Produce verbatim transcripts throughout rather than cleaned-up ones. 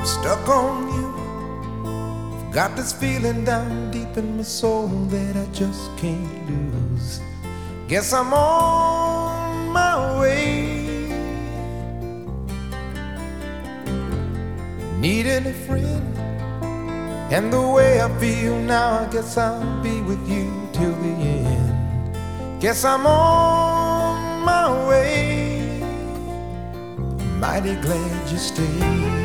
Stuck on you. Got this feeling down deep in my soul that I just can't lose. Guess I'm on my way. Needing a friend, and the way I feel now, I guess I'll be with you till the end. Guess I'm on my way. Mighty glad you stayed.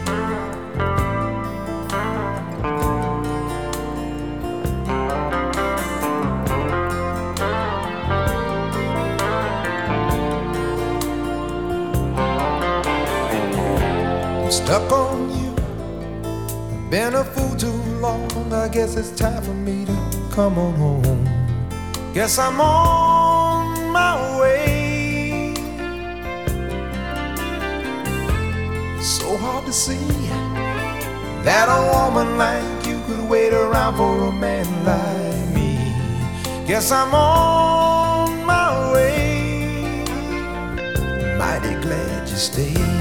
Stuck on you, I've been a fool too long. I guess it's time for me to come on home. Guess I'm on my way. So hard to see that a woman like you could wait around for a man like me. Guess I'm on my way. Mighty glad you stayed.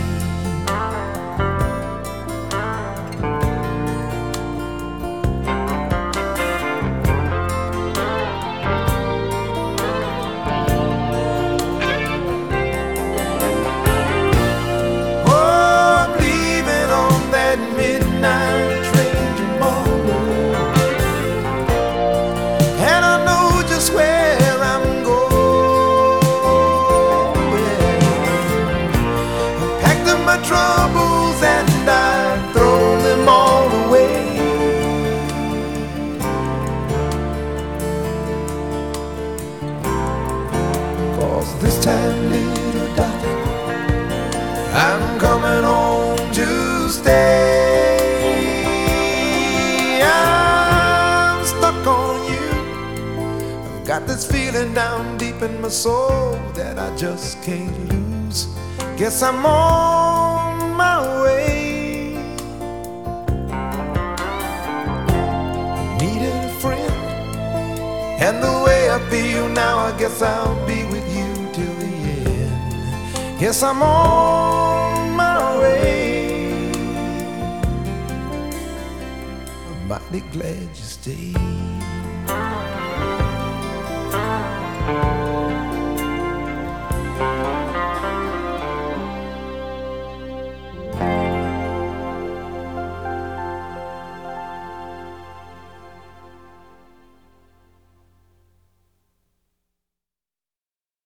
Midnight train tomorrow, and I know just where I'm going. I packed up my troubles and I throw them all away. Cause this time, little darling, I'm coming home to stay. Got this feeling down deep in my soul that I just can't lose. Guess I'm on my way. Needed a friend, and the way I feel now, I guess I'll be with you till the end. Guess I'm on my way. I'm mighty glad you stayed.